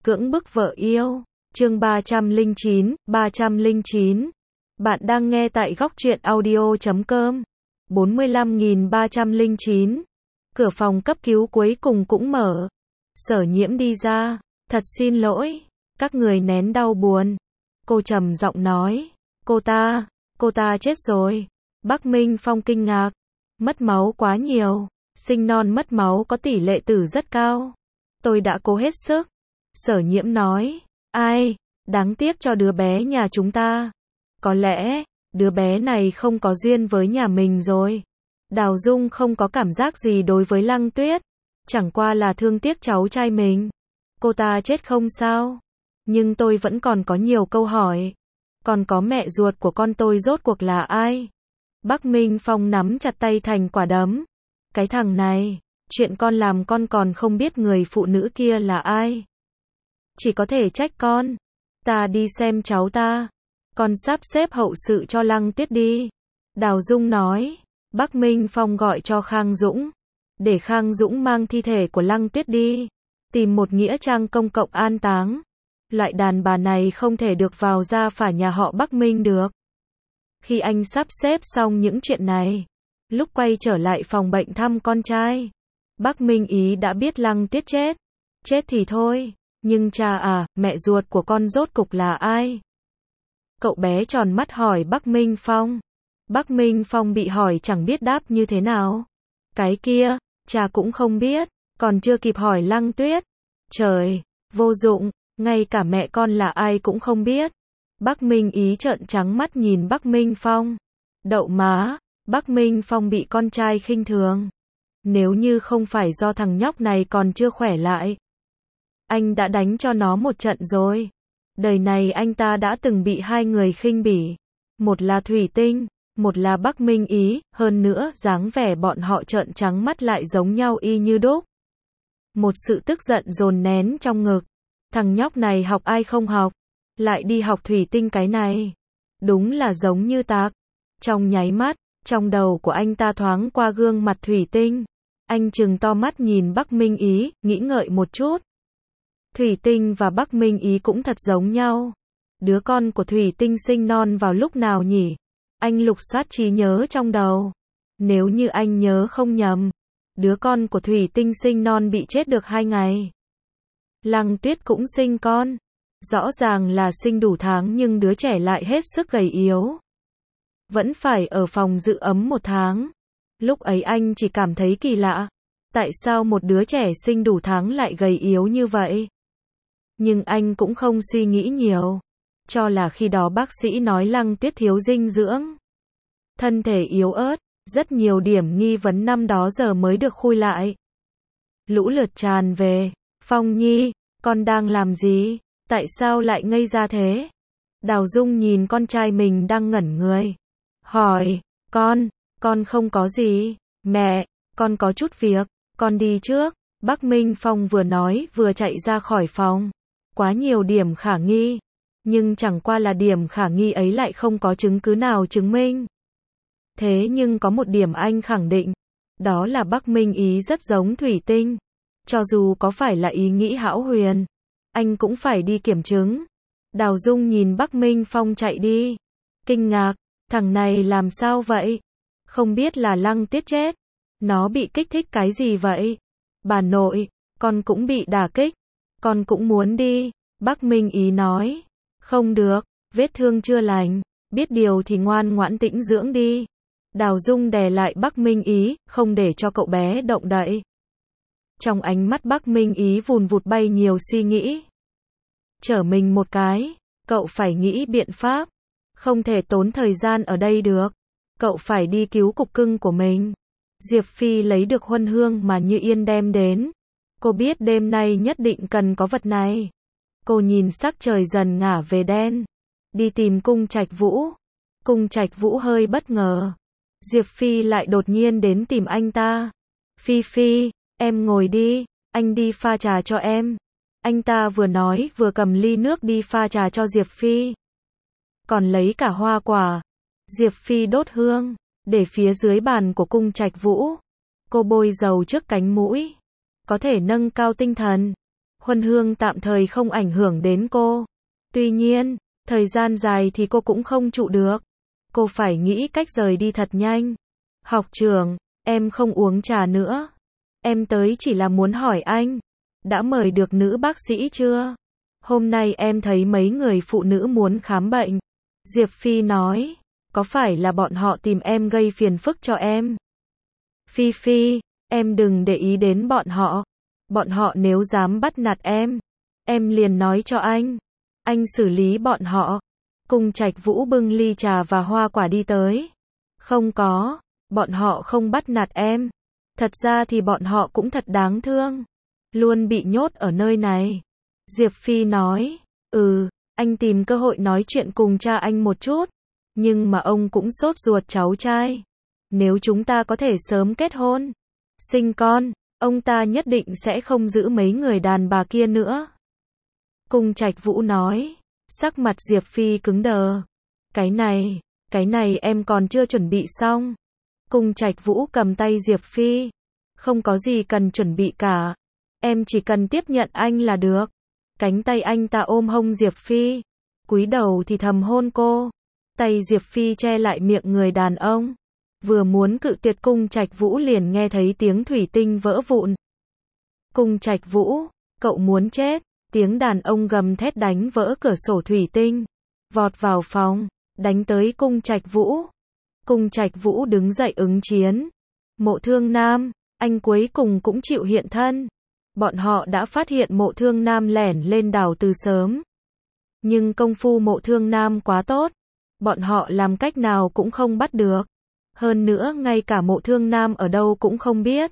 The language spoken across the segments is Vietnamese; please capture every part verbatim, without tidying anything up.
Cưỡng bức vợ yêu. Chương ba trăm lẻ chín, ba trăm lẻ chín. Bạn đang nghe tại góc truyện audio chấm com. bốn mươi lăm nghìn ba trăm lẻ chín. Cửa phòng cấp cứu cuối cùng cũng mở. Sở Nhiễm đi ra. Thật xin lỗi. Các người nén đau buồn. Cô trầm giọng nói. Cô ta, cô ta chết rồi. Bắc Minh Phong kinh ngạc. Mất máu quá nhiều. Sinh non mất máu có tỷ lệ tử rất cao. Tôi đã cố hết sức. Sở Nhiễm nói. Ai, đáng tiếc cho đứa bé nhà chúng ta. Có lẽ, đứa bé này không có duyên với nhà mình rồi. Đào Dung không có cảm giác gì đối với Lăng Tuyết. Chẳng qua là thương tiếc cháu trai mình. Cô ta chết không sao. Nhưng tôi vẫn còn có nhiều câu hỏi. Còn có mẹ ruột của con tôi rốt cuộc là ai? Bắc Minh Phong nắm chặt tay thành quả đấm. Cái thằng này, chuyện con làm con còn không biết người phụ nữ kia là ai. Chỉ có thể trách con. Ta đi xem cháu ta. Con sắp xếp hậu sự cho Lăng Tuyết đi. Đào Dung nói. Bắc Minh Phong gọi cho Khang Dũng. Để Khang Dũng mang thi thể của Lăng Tuyết đi. Tìm một nghĩa trang công cộng an táng. Loại đàn bà này không thể được vào gia phả nhà họ Bắc Minh được. Khi anh sắp xếp xong những chuyện này, lúc quay trở lại phòng bệnh thăm con trai, Bắc Minh Ý đã biết Lăng Tuyết chết. Chết thì thôi, nhưng cha à, mẹ ruột của con rốt cục là ai? Cậu bé tròn mắt hỏi Bắc Minh Phong. Bắc Minh Phong bị hỏi chẳng biết đáp như thế nào. Cái kia, cha cũng không biết, còn chưa kịp hỏi Lăng Tuyết. Trời, vô dụng, ngay cả mẹ con là ai cũng không biết. Bắc Minh Ý trợn trắng mắt nhìn Bắc Minh Phong. Đậu má, Bắc Minh Phong bị con trai khinh thường. Nếu như không phải do thằng nhóc này còn chưa khỏe lại, anh đã đánh cho nó một trận rồi. Đời này anh ta đã từng bị hai người khinh bỉ. Một là Thủy Tinh, một là Bắc Minh Ý, hơn nữa dáng vẻ bọn họ trợn trắng mắt lại giống nhau y như đúc. Một sự tức giận dồn nén trong ngực. Thằng nhóc này học ai không học, lại đi học Thủy Tinh cái này. Đúng là giống như tạc. Trong nháy mắt, trong đầu của anh ta thoáng qua gương mặt Thủy Tinh. Anh trừng to mắt nhìn Bắc Minh Ý, nghĩ ngợi một chút. Thủy Tinh và Bắc Minh Ý cũng thật giống nhau. Đứa con của Thủy Tinh sinh non vào lúc nào nhỉ? Anh lục soát trí nhớ trong đầu. Nếu như anh nhớ không nhầm, đứa con của Thủy Tinh sinh non bị chết được hai ngày. Lăng Tuyết cũng sinh con. Rõ ràng là sinh đủ tháng nhưng đứa trẻ lại hết sức gầy yếu. Vẫn phải ở phòng giữ ấm một tháng. Lúc ấy anh chỉ cảm thấy kỳ lạ. Tại sao một đứa trẻ sinh đủ tháng lại gầy yếu như vậy? Nhưng anh cũng không suy nghĩ nhiều. Cho là khi đó bác sĩ nói Lăng Tuyết thiếu dinh dưỡng. Thân thể yếu ớt, rất nhiều điểm nghi vấn năm đó giờ mới được khui lại. Lũ lượt tràn về. Phong Nhi, con đang làm gì? Tại sao lại ngây ra thế? Đào Dung nhìn con trai mình đang ngẩn người. Hỏi, con, con không có gì. Mẹ, con có chút việc, con đi trước. Bắc Minh Phong vừa nói vừa chạy ra khỏi phòng. Quá nhiều điểm khả nghi. Nhưng chẳng qua là điểm khả nghi ấy lại không có chứng cứ nào chứng minh. Thế nhưng có một điểm anh khẳng định. Đó là Bắc Minh Ý rất giống Thủy Tinh. Cho dù có phải là ý nghĩ hão huyền, anh cũng phải đi kiểm chứng. Đào Dung nhìn Bắc Minh Phong chạy đi. Kinh ngạc, thằng này làm sao vậy? Không biết là Lăng Tuyết chết. Nó bị kích thích cái gì vậy? Bà nội, con cũng bị đả kích. Con cũng muốn đi. Bắc Minh Ý nói. Không được, vết thương chưa lành. Biết điều thì ngoan ngoãn tĩnh dưỡng đi. Đào Dung đè lại Bắc Minh Ý, không để cho cậu bé động đậy. Trong ánh mắt Bắc Minh Ý vùn vụt bay nhiều suy nghĩ. Chở mình một cái, cậu phải nghĩ biện pháp. Không thể tốn thời gian ở đây được. Cậu phải đi cứu cục cưng của mình. Diệp Phi lấy được huân hương mà Như Yên đem đến. Cô biết đêm nay nhất định cần có vật này. Cô nhìn sắc trời dần ngả về đen. Đi tìm Cung Trạch Vũ. Cung Trạch Vũ hơi bất ngờ. Diệp Phi lại đột nhiên đến tìm anh ta. Phi Phi, em ngồi đi, anh đi pha trà cho em. Anh ta vừa nói vừa cầm ly nước đi pha trà cho Diệp Phi. Còn lấy cả hoa quả. Diệp Phi đốt hương, để phía dưới bàn của Cung Trạch Vũ. Cô bôi dầu trước cánh mũi. Có thể nâng cao tinh thần. Huân hương tạm thời không ảnh hưởng đến cô. Tuy nhiên, thời gian dài thì cô cũng không trụ được. Cô phải nghĩ cách rời đi thật nhanh. Học trưởng, em không uống trà nữa. Em tới chỉ là muốn hỏi anh, đã mời được nữ bác sĩ chưa? Hôm nay em thấy mấy người phụ nữ muốn khám bệnh. Diệp Phi nói, có phải là bọn họ tìm em gây phiền phức cho em? Phi Phi, em đừng để ý đến bọn họ. Bọn họ nếu dám bắt nạt em, em liền nói cho anh. Anh xử lý bọn họ. Cung Trạch Vũ bưng ly trà và hoa quả đi tới. Không có, bọn họ không bắt nạt em. Thật ra thì bọn họ cũng thật đáng thương. Luôn bị nhốt ở nơi này. Diệp Phi nói, ừ, anh tìm cơ hội nói chuyện cùng cha anh một chút. Nhưng mà ông cũng sốt ruột cháu trai. Nếu chúng ta có thể sớm kết hôn, sinh con, ông ta nhất định sẽ không giữ mấy người đàn bà kia nữa. Cung Trạch Vũ nói, sắc mặt Diệp Phi cứng đờ. Cái này, cái này em còn chưa chuẩn bị xong. Cung Trạch Vũ cầm tay Diệp Phi. Không có gì cần chuẩn bị cả. Em chỉ cần tiếp nhận anh là được. Cánh tay anh ta ôm hông Diệp Phi. Cúi đầu thì thầm hôn cô. Tay Diệp Phi che lại miệng người đàn ông. Vừa muốn cự tuyệt Cung Trạch Vũ liền nghe thấy tiếng thủy tinh vỡ vụn. Cung Trạch Vũ, cậu muốn chết. Tiếng đàn ông gầm thét đánh vỡ cửa sổ thủy tinh. Vọt vào phòng, đánh tới Cung Trạch Vũ. Cung Trạch Vũ đứng dậy ứng chiến. Mộ Thương Nam, anh cuối cùng cũng chịu hiện thân. Bọn họ đã phát hiện Mộ Thương Nam lẻn lên đảo từ sớm. Nhưng công phu Mộ Thương Nam quá tốt. Bọn họ làm cách nào cũng không bắt được. Hơn nữa ngay cả Mộ Thương Nam ở đâu cũng không biết.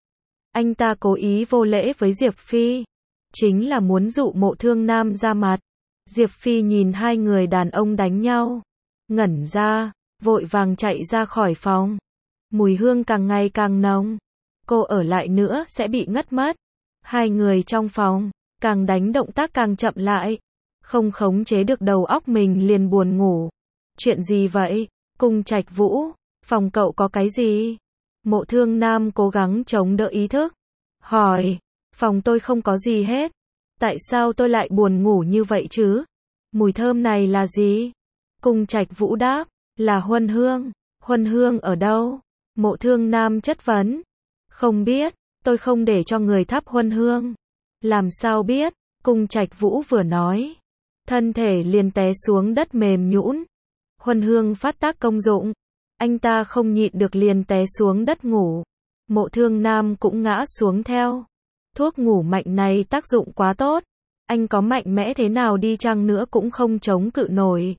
Anh ta cố ý vô lễ với Diệp Phi. Chính là muốn dụ Mộ Thương Nam ra mặt. Diệp Phi nhìn hai người đàn ông đánh nhau. Ngẩn ra, vội vàng chạy ra khỏi phòng. Mùi hương càng ngày càng nồng. Cô ở lại nữa sẽ bị ngất mất. Hai người trong phòng, càng đánh động tác càng chậm lại. Không khống chế được đầu óc mình liền buồn ngủ. Chuyện gì vậy? Cung Trạch Vũ, phòng cậu có cái gì? Mộ Thương Nam cố gắng chống đỡ ý thức. Hỏi, phòng tôi không có gì hết. Tại sao tôi lại buồn ngủ như vậy chứ? Mùi thơm này là gì? Cung Trạch Vũ đáp, là huân hương. Huân hương ở đâu? Mộ Thương Nam chất vấn. Không biết, tôi không để cho người thắp huân hương. Làm sao biết? Cung Trạch Vũ vừa nói, thân thể liền té xuống đất mềm nhũn. Huân hương phát tác công dụng. Anh ta không nhịn được liền té xuống đất ngủ. Mộ Thương Nam cũng ngã xuống theo. Thuốc ngủ mạnh này tác dụng quá tốt. Anh có mạnh mẽ thế nào đi chăng nữa cũng không chống cự nổi.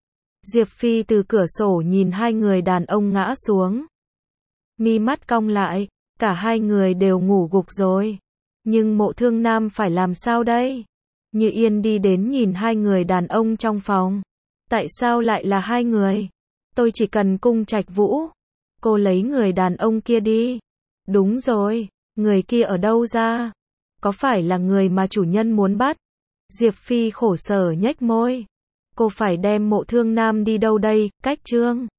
Diệp Phi từ cửa sổ nhìn hai người đàn ông ngã xuống. Mi mắt cong lại, cả hai người đều ngủ gục rồi. Nhưng Mộ Thương Nam phải làm sao đây? Như Yên đi đến nhìn hai người đàn ông trong phòng. Tại sao lại là hai người? Tôi chỉ cần Cung Trạch Vũ. Cô lấy người đàn ông kia đi. Đúng rồi, người kia ở đâu ra? Có phải là người mà chủ nhân muốn bắt? Diệp Phi khổ sở nhếch môi. Cô phải đem Mộ Thương Nam đi đâu đây? Cách Trương